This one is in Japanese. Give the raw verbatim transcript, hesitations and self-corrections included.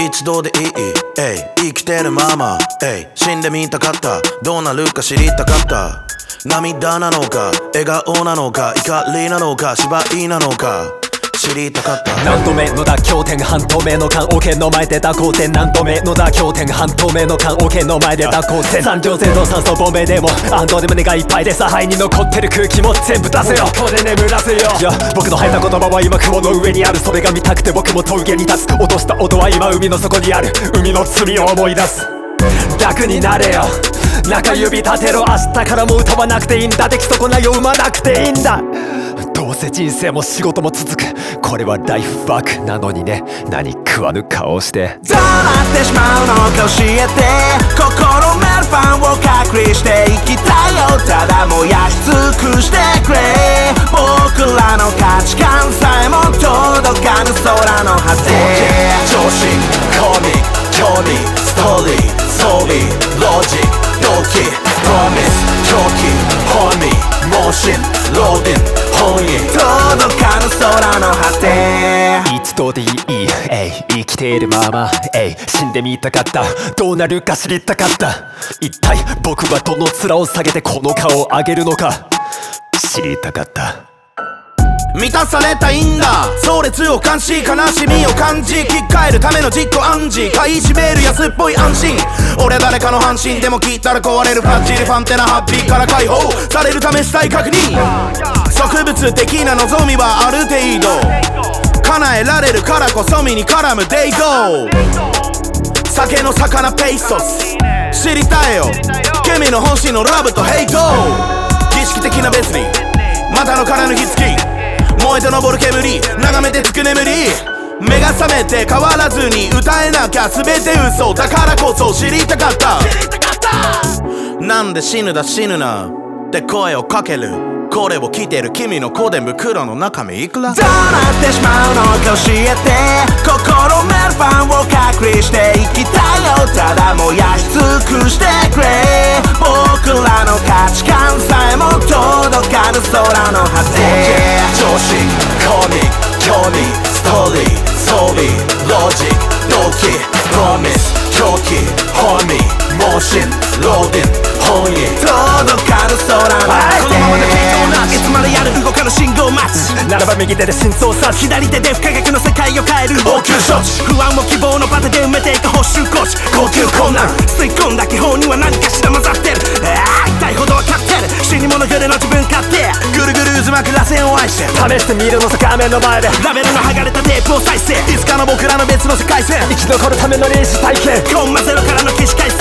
一度でいい、えい生きてるまま、えい死んでみたかった、どうなるか知りたかった。涙なのか笑顔なのか怒りなのか芝居なのか知りたかった。 何度目の妥協点半透明の缶オケの前で蛇行点、何度目の妥協点半透明の缶オケの前で蛇行点、三両線の酸素ボンベでも安藤で胸がいっぱいでさ、肺に残ってる空気も全部出せよ、ここで眠らせよ。いや僕の吐いた言葉は今雲の上にある、それが見たくて僕も峠に立つ、落とした音は今海の底にある、海の罪を思い出す。楽になれよ中指立てろ、明日からも歌わなくていいんだ、出来損ないを生まなくていいんだ。どうせ人生も仕事も続く、これはライフワークなのにね、何食わぬ顔してどうなってしまうのか教えて、心メルファンを隔離していきたいよ、ただ燃やし尽くしてくれ、僕らの価値観さえも届かぬ空の果て。常識、コミック、興味、ストーリー、装備、ロジック、動機、プロミス、狂気、本味、モーション、ローディン、本意、届かぬ空の果て。 一度でいい、えい生きているまま、えい死んでみたかった、どうなるか知りたかった。一体僕はどの面を下げてこの顔を上げるのか知りたかった。 満たされたいんだ、壮烈を感じ悲しみを感じ、切り替えるための自己暗示、買い占める安っぽい安心、俺誰かの半身でも聞いたら壊れるフラッジリファンテなハッピーから解放されるため死体確認、植物的な望みはある程度叶えられるからこそ身に絡むデート、酒の魚ペイソス知りたいよ君の本心のラブとヘイト、儀式的な別にまたのからぬ火付き、燃えて昇る煙眺めてつく眠り、目が覚めて変わらずに歌えなきゃ全て嘘だからこそ知りたかった。なんで死ぬだ死ぬなって声をかける、これを聞いてる君の小伝袋の中身いくら。どうなってしまうのか教えて、心メルファンを隔離していきたいよ、ただ燃やし尽くしてくれ、僕らの価値観さえも届かぬ空の果て。常識、コミック、興味、ストーリー、装備、ロジック、動機、プロミス、狂気、本味、モーション、ローディン、本意、届かぬ空の果て。このままでいつまでやる動かぬ信号待ち、 ならば右手で心臓察知、 左手で不可逆の世界を変える応急処置、不安を希望のバテで埋めていく補修コーチ、高級困難吸い込んだ気泡には何かしら混ざってる、ああ痛いほど分かってる、死に物狂いの自分勝手、ぐるぐる渦巻く螺旋を愛して試してみるのさ画面の前で、 ラベルの剥がれたテープを再生、いつかの僕らの別の世界線、 生き残るための臨死体験、 コンマゼロからの起死回